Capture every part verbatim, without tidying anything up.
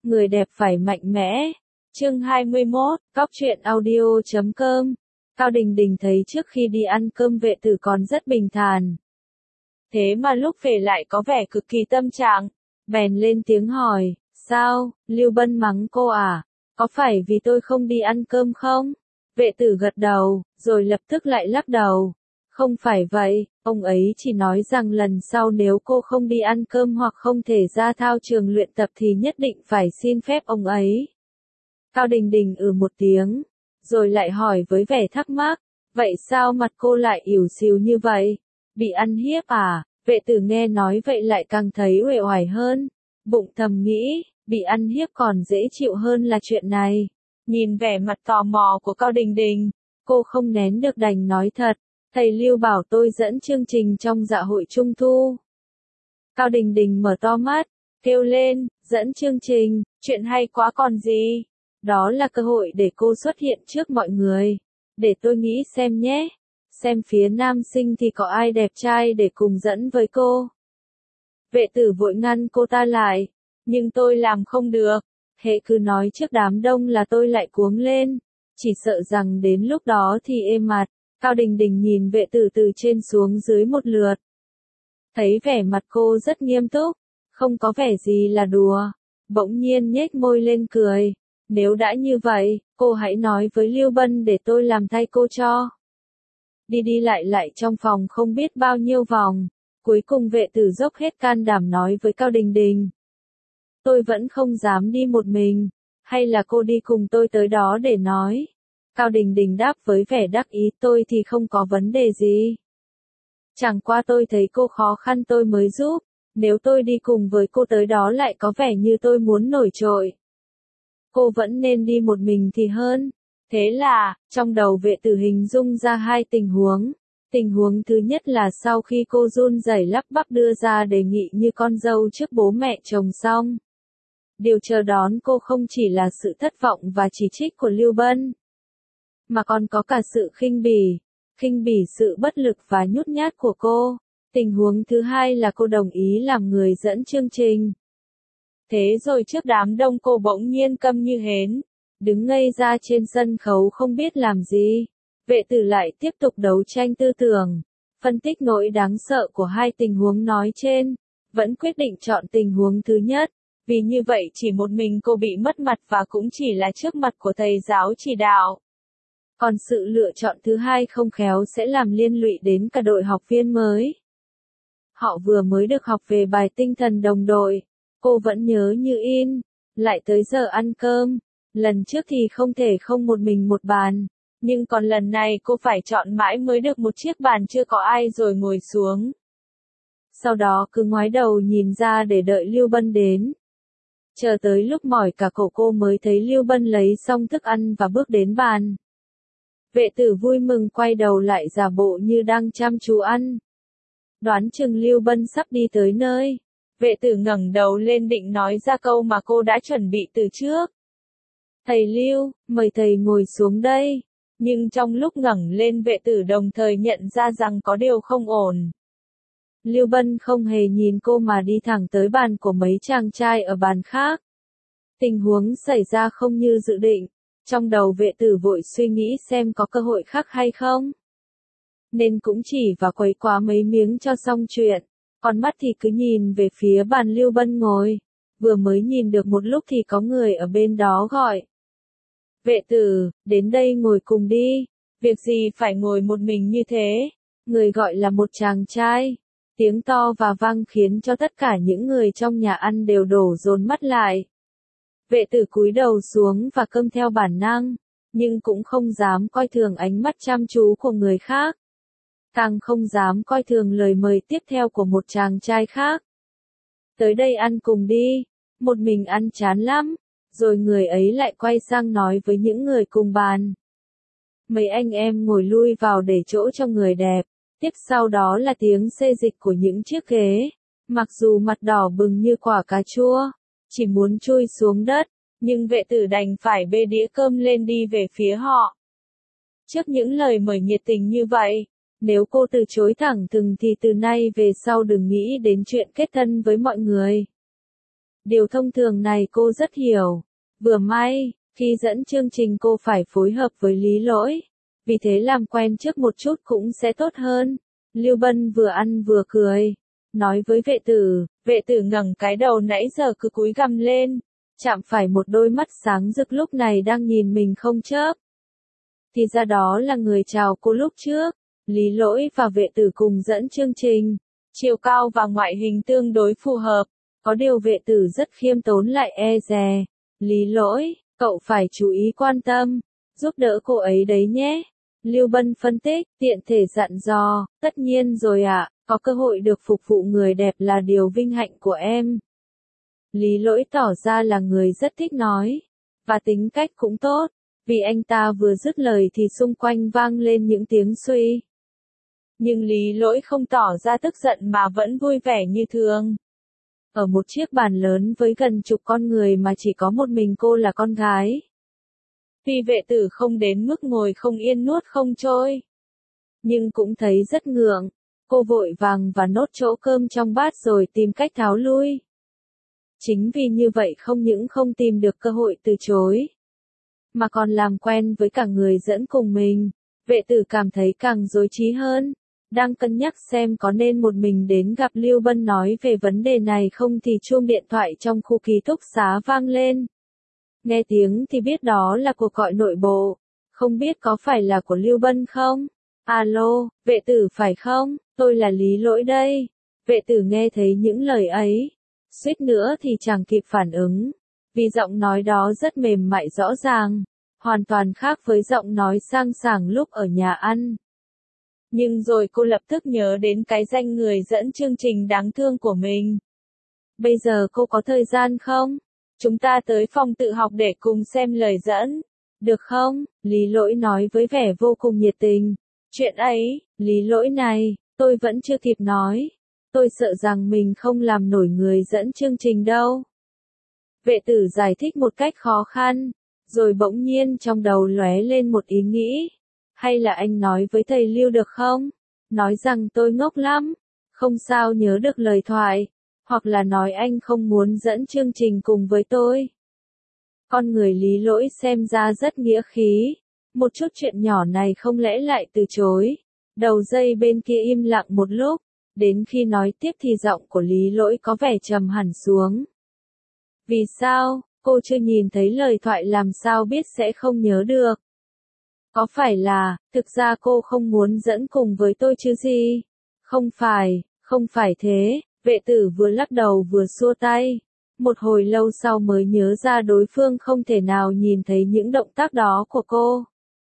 Người đẹp phải mạnh mẽ. Chương hai mươi mốt, Cóc truyện audio chấm com. Cao Đình Đình thấy trước khi đi ăn cơm vệ tử còn rất bình thản. Thế mà lúc về lại có vẻ cực kỳ tâm trạng. Bèn lên tiếng hỏi, sao, Lưu Bân mắng cô à? Có phải vì tôi không đi ăn cơm không? Vệ tử gật đầu, rồi lập tức lại lắc đầu. Không phải vậy, ông ấy chỉ nói rằng lần sau nếu cô không đi ăn cơm hoặc không thể ra thao trường luyện tập thì nhất định phải xin phép ông ấy. Cao Đình Đình ừ một tiếng, rồi lại hỏi với vẻ thắc mắc, vậy sao mặt cô lại ỉu xìu như vậy? Bị ăn hiếp à? Vệ tử nghe nói vậy lại càng thấy uể oải hơn, bụng thầm nghĩ, bị ăn hiếp còn dễ chịu hơn là chuyện này. Nhìn vẻ mặt tò mò của Cao Đình Đình, cô không nén được đành nói thật, thầy Lưu bảo tôi dẫn chương trình trong dạ hội Trung Thu. Cao Đình Đình mở to mắt, kêu lên, dẫn chương trình, chuyện hay quá còn gì. Đó là cơ hội để cô xuất hiện trước mọi người. Để tôi nghĩ xem nhé. Xem phía nam sinh thì có ai đẹp trai để cùng dẫn với cô. Vệ tử vội ngăn cô ta lại. Nhưng tôi làm không được. Hệ cứ nói trước đám đông là tôi lại cuống lên. Chỉ sợ rằng đến lúc đó thì êm mặt. Cao Đình Đình nhìn vệ tử từ trên xuống dưới một lượt. Thấy vẻ mặt cô rất nghiêm túc. Không có vẻ gì là đùa. Bỗng nhiên nhếch môi lên cười. Nếu đã như vậy, cô hãy nói với Lưu Bân để tôi làm thay cô cho. Đi đi lại lại trong phòng không biết bao nhiêu vòng, cuối cùng vệ tử dốc hết can đảm nói với Cao Đình Đình. Tôi vẫn không dám đi một mình, hay là cô đi cùng tôi tới đó để nói. Cao Đình Đình đáp với vẻ đắc ý, tôi thì không có vấn đề gì. Chẳng qua tôi thấy cô khó khăn tôi mới giúp, nếu tôi đi cùng với cô tới đó lại có vẻ như tôi muốn nổi trội. Cô vẫn nên đi một mình thì hơn. Thế là, trong đầu vệ tử hình dung ra hai tình huống. Tình huống thứ nhất là sau khi cô run rẩy lắp bắp đưa ra đề nghị như con dâu trước bố mẹ chồng xong. Điều chờ đón cô không chỉ là sự thất vọng và chỉ trích của Lưu Bân, mà còn có cả sự khinh bỉ, khinh bỉ sự bất lực và nhút nhát của cô. Tình huống thứ hai là cô đồng ý làm người dẫn chương trình. Thế rồi trước đám đông cô bỗng nhiên câm như hến, đứng ngây ra trên sân khấu không biết làm gì. Vệ tử lại tiếp tục đấu tranh tư tưởng, phân tích nỗi đáng sợ của hai tình huống nói trên, vẫn quyết định chọn tình huống thứ nhất, vì như vậy chỉ một mình cô bị mất mặt và cũng chỉ là trước mặt của thầy giáo chỉ đạo. Còn sự lựa chọn thứ hai không khéo sẽ làm liên lụy đến cả đội học viên mới. Họ vừa mới được học về bài tinh thần đồng đội. Cô vẫn nhớ như in, lại tới giờ ăn cơm, lần trước thì không thể không một mình một bàn, nhưng còn lần này cô phải chọn mãi mới được một chiếc bàn chưa có ai rồi ngồi xuống. Sau đó cứ ngoái đầu nhìn ra để đợi Lưu Bân đến. Chờ tới lúc mỏi cả cổ cô mới thấy Lưu Bân lấy xong thức ăn và bước đến bàn. Vệ tử vui mừng quay đầu lại giả bộ như đang chăm chú ăn. Đoán chừng Lưu Bân sắp đi tới nơi. Vệ tử ngẩng đầu lên định nói ra câu mà cô đã chuẩn bị từ trước. Thầy Lưu, mời thầy ngồi xuống đây. Nhưng trong lúc ngẩng lên vệ tử đồng thời nhận ra rằng có điều không ổn. Lưu Bân không hề nhìn cô mà đi thẳng tới bàn của mấy chàng trai ở bàn khác. Tình huống xảy ra không như dự định. Trong đầu vệ tử vội suy nghĩ xem có cơ hội khác hay không. Nên cũng chỉ và quấy quá mấy miếng cho xong chuyện. Còn mắt thì cứ nhìn về phía bàn Lưu Bân ngồi. Vừa mới nhìn được một lúc thì có người ở bên đó gọi. Vệ tử, đến đây ngồi cùng đi. Việc gì phải ngồi một mình như thế? Người gọi là một chàng trai. Tiếng to và vang khiến cho tất cả những người trong nhà ăn đều đổ dồn mắt lại. Vệ tử cúi đầu xuống và câm theo bản năng. Nhưng cũng không dám coi thường ánh mắt chăm chú của người khác. Càng không dám coi thường lời mời tiếp theo của một chàng trai khác. Tới đây ăn cùng đi, một mình ăn chán lắm, rồi người ấy lại quay sang nói với những người cùng bàn. Mấy anh em ngồi lui vào để chỗ cho người đẹp, tiếp sau đó là tiếng xê dịch của những chiếc ghế, mặc dù mặt đỏ bừng như quả cà chua, chỉ muốn chui xuống đất, nhưng vệ tử đành phải bê đĩa cơm lên đi về phía họ. Trước những lời mời nhiệt tình như vậy, nếu cô từ chối thẳng thừng thì từ nay về sau đừng nghĩ đến chuyện kết thân với mọi người. Điều thông thường này cô rất hiểu. Vừa may, khi dẫn chương trình cô phải phối hợp với Lý Lỗi. Vì thế làm quen trước một chút cũng sẽ tốt hơn. Lưu Bân vừa ăn vừa cười. Nói với vệ tử, vệ tử ngẩng cái đầu nãy giờ cứ cúi gằm lên. Chạm phải một đôi mắt sáng rực lúc này đang nhìn mình không chớp. Thì ra đó là người chào cô lúc trước. Lý Lỗi và vệ tử cùng dẫn chương trình. Chiều cao và ngoại hình tương đối phù hợp. Có điều vệ tử rất khiêm tốn lại e dè. Lý Lỗi, cậu phải chú ý quan tâm. Giúp đỡ cô ấy đấy nhé. Lưu Bân phân tích, tiện thể dặn dò, tất nhiên rồi ạ, có cơ hội được phục vụ người đẹp là điều vinh hạnh của em. Lý Lỗi tỏ ra là người rất thích nói, và tính cách cũng tốt, vì anh ta vừa dứt lời thì xung quanh vang lên những tiếng suy. Nhưng Lý Lỗi không tỏ ra tức giận mà vẫn vui vẻ như thường. Ở một chiếc bàn lớn với gần chục con người mà chỉ có một mình cô là con gái. Tuy vệ tử không đến mức ngồi không yên nuốt không trôi, nhưng cũng thấy rất ngượng. Cô vội vàng và nốt chỗ cơm trong bát rồi tìm cách tháo lui. Chính vì như vậy không những không tìm được cơ hội từ chối, mà còn làm quen với cả người dẫn cùng mình. Vệ tử cảm thấy càng rối trí hơn. Đang cân nhắc xem có nên một mình đến gặp Lưu Bân nói về vấn đề này không thì chuông điện thoại trong khu ký túc xá vang lên. Nghe tiếng thì biết đó là cuộc gọi nội bộ. Không biết có phải là của Lưu Bân không? Alo, vệ tử phải không? Tôi là Lý Lỗi đây. Vệ tử nghe thấy những lời ấy. Suýt nữa thì chẳng kịp phản ứng. Vì giọng nói đó rất mềm mại rõ ràng. Hoàn toàn khác với giọng nói sang sảng lúc ở nhà ăn. Nhưng rồi cô lập tức nhớ đến cái danh người dẫn chương trình đáng thương của mình. Bây giờ cô có thời gian không? Chúng ta tới phòng tự học để cùng xem lời dẫn. Được không? Lý Lỗi nói với vẻ vô cùng nhiệt tình. Chuyện ấy, Lý Lỗi này, tôi vẫn chưa kịp nói. Tôi sợ rằng mình không làm nổi người dẫn chương trình đâu. Vệ tử giải thích một cách khó khăn, rồi bỗng nhiên trong đầu lóe lên một ý nghĩ. Hay là anh nói với thầy Lưu được không? Nói rằng tôi ngốc lắm, không sao nhớ được lời thoại. Hoặc là nói anh không muốn dẫn chương trình cùng với tôi. Con người Lý Lỗi xem ra rất nghĩa khí. Một chút chuyện nhỏ này không lẽ lại từ chối. Đầu dây bên kia im lặng một lúc. Đến khi nói tiếp thì giọng của Lý Lỗi có vẻ trầm hẳn xuống. Vì sao, cô chưa nhìn thấy lời thoại làm sao biết sẽ không nhớ được? Có phải là, thực ra cô không muốn dẫn cùng với tôi chứ gì? Không phải, không phải thế. Vệ tử vừa lắc đầu vừa xua tay. Một hồi lâu sau mới nhớ ra đối phương không thể nào nhìn thấy những động tác đó của cô.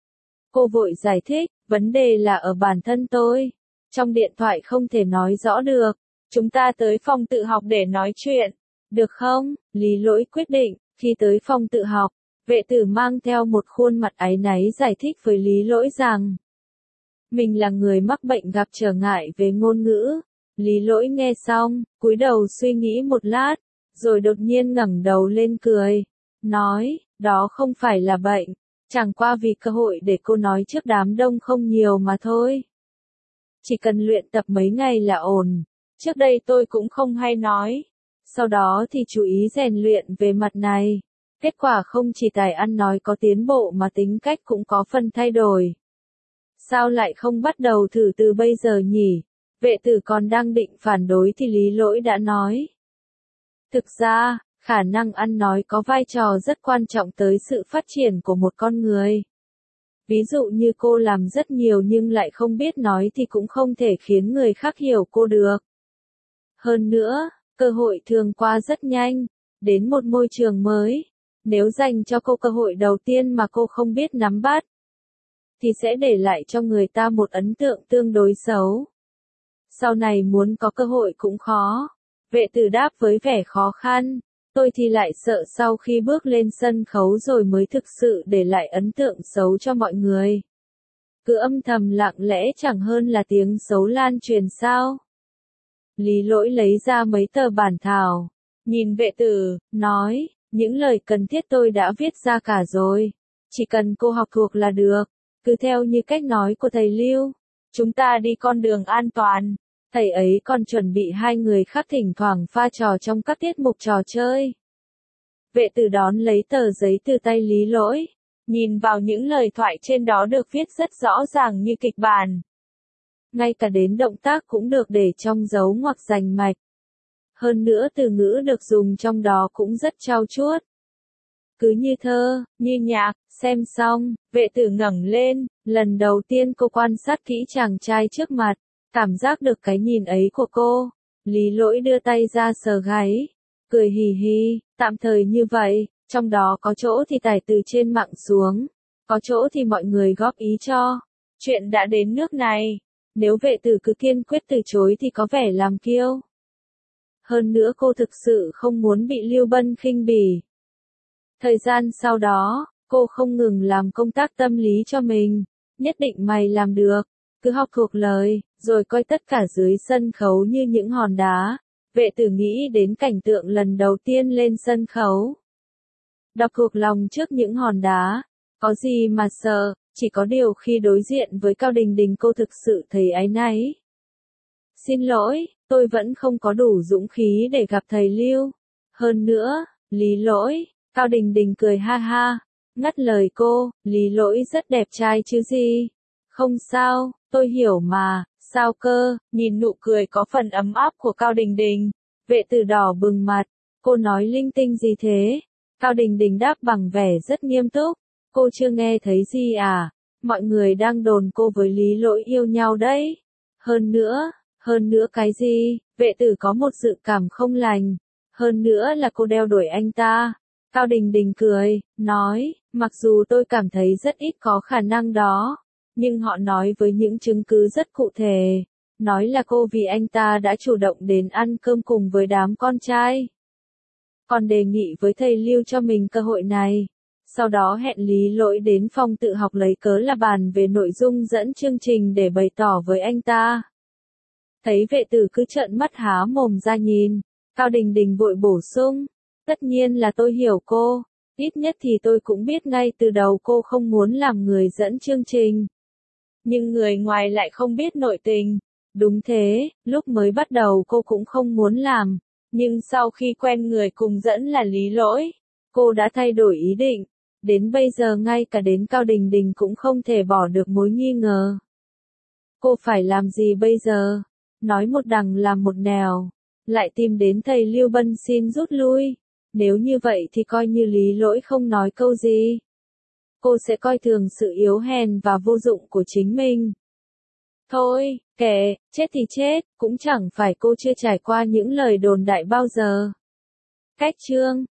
Cô vội giải thích, vấn đề là ở bản thân tôi. Trong điện thoại không thể nói rõ được. Chúng ta tới phòng tự học để nói chuyện. Được không? Lý Lỗi quyết định. Khi tới phòng tự học, vệ tử mang theo một khuôn mặt áy náy giải thích với Lý Lỗi rằng mình là người mắc bệnh gặp trở ngại về ngôn ngữ. Lý Lỗi nghe xong, cúi đầu suy nghĩ một lát, rồi đột nhiên ngẩng đầu lên cười, nói, đó không phải là bệnh, chẳng qua vì cơ hội để cô nói trước đám đông không nhiều mà thôi. Chỉ cần luyện tập mấy ngày là ổn, trước đây tôi cũng không hay nói, sau đó thì chú ý rèn luyện về mặt này. Kết quả không chỉ tài ăn nói có tiến bộ mà tính cách cũng có phần thay đổi. Sao lại không bắt đầu thử từ bây giờ nhỉ? Vệ tử còn đang định phản đối thì Lý Lỗi đã nói. Thực ra, khả năng ăn nói có vai trò rất quan trọng tới sự phát triển của một con người. Ví dụ như cô làm rất nhiều nhưng lại không biết nói thì cũng không thể khiến người khác hiểu cô được. Hơn nữa, cơ hội thường qua rất nhanh, đến một môi trường mới. Nếu dành cho cô cơ hội đầu tiên mà cô không biết nắm bắt, thì sẽ để lại cho người ta một ấn tượng tương đối xấu. Sau này muốn có cơ hội cũng khó. Vệ tử đáp với vẻ khó khăn. Tôi thì lại sợ sau khi bước lên sân khấu rồi mới thực sự để lại ấn tượng xấu cho mọi người. Cứ âm thầm lặng lẽ chẳng hơn là tiếng xấu lan truyền sao. Lý Lỗi lấy ra mấy tờ bản thảo, nhìn vệ tử, nói, những lời cần thiết tôi đã viết ra cả rồi. Chỉ cần cô học thuộc là được, cứ theo như cách nói của thầy Lưu. Chúng ta đi con đường an toàn. Thầy ấy còn chuẩn bị hai người khác thỉnh thoảng pha trò trong các tiết mục trò chơi. Vệ tử đón lấy tờ giấy từ tay Lý Lỗi, nhìn vào những lời thoại trên đó được viết rất rõ ràng như kịch bản. Ngay cả đến động tác cũng được để trong dấu ngoặc rành mạch. Hơn nữa từ ngữ được dùng trong đó cũng rất trau chuốt. Cứ như thơ, như nhạc, xem xong, vệ tử ngẩng lên, lần đầu tiên cô quan sát kỹ chàng trai trước mặt, cảm giác được cái nhìn ấy của cô. Lý Lỗi đưa tay ra sờ gáy, cười hì hì, tạm thời như vậy, trong đó có chỗ thì tải từ trên mạng xuống, có chỗ thì mọi người góp ý cho. Chuyện đã đến nước này, nếu vệ tử cứ kiên quyết từ chối thì có vẻ làm kiêu. Hơn nữa cô thực sự không muốn bị Lưu Bân khinh bỉ. Thời gian sau đó, cô không ngừng làm công tác tâm lý cho mình, nhất định mày làm được, cứ học thuộc lời, rồi coi tất cả dưới sân khấu như những hòn đá. Vệ tử nghĩ đến cảnh tượng lần đầu tiên lên sân khấu. Đọc thuộc lòng trước những hòn đá, có gì mà sợ, chỉ có điều khi đối diện với Cao Đình Đình cô thực sự thấy áy náy. Xin lỗi, tôi vẫn không có đủ dũng khí để gặp thầy Lưu. Hơn nữa, Lý Lỗi, Cao Đình Đình cười ha ha, ngắt lời cô, Lý Lỗi rất đẹp trai chứ gì. Không sao, tôi hiểu mà, sao cơ, nhìn nụ cười có phần ấm áp của Cao Đình Đình. Vệ tử đỏ bừng mặt, cô nói linh tinh gì thế? Cao Đình Đình đáp bằng vẻ rất nghiêm túc, cô chưa nghe thấy gì à? Mọi người đang đồn cô với Lý Lỗi yêu nhau đấy. Hơn nữa, hơn nữa cái gì? Vệ tử có một dự cảm không lành. Hơn nữa là cô đeo đuổi anh ta. Cao Đình Đình cười, nói, mặc dù tôi cảm thấy rất ít có khả năng đó, nhưng họ nói với những chứng cứ rất cụ thể. Nói là cô vì anh ta đã chủ động đến ăn cơm cùng với đám con trai. Còn đề nghị với thầy Lưu cho mình cơ hội này. Sau đó hẹn Lý Lỗi đến phòng tự học lấy cớ là bàn về nội dung dẫn chương trình để bày tỏ với anh ta. Thấy vệ tử cứ trợn mắt há mồm ra nhìn, Cao Đình Đình vội bổ sung, tất nhiên là tôi hiểu cô, ít nhất thì tôi cũng biết ngay từ đầu cô không muốn làm người dẫn chương trình. Nhưng người ngoài lại không biết nội tình. Đúng thế, lúc mới bắt đầu cô cũng không muốn làm, nhưng sau khi quen người cùng dẫn là Lý Lỗi, cô đã thay đổi ý định. Đến bây giờ ngay cả đến Cao Đình Đình cũng không thể bỏ được mối nghi ngờ. Cô phải làm gì bây giờ? Nói một đằng làm một nẻo, lại tìm đến thầy Lưu Bân xin rút lui. Nếu như vậy thì coi như Lý Lỗi không nói câu gì. Cô sẽ coi thường sự yếu hèn và vô dụng của chính mình. Thôi, kệ, chết thì chết, cũng chẳng phải cô chưa trải qua những lời đồn đại bao giờ. Cách chương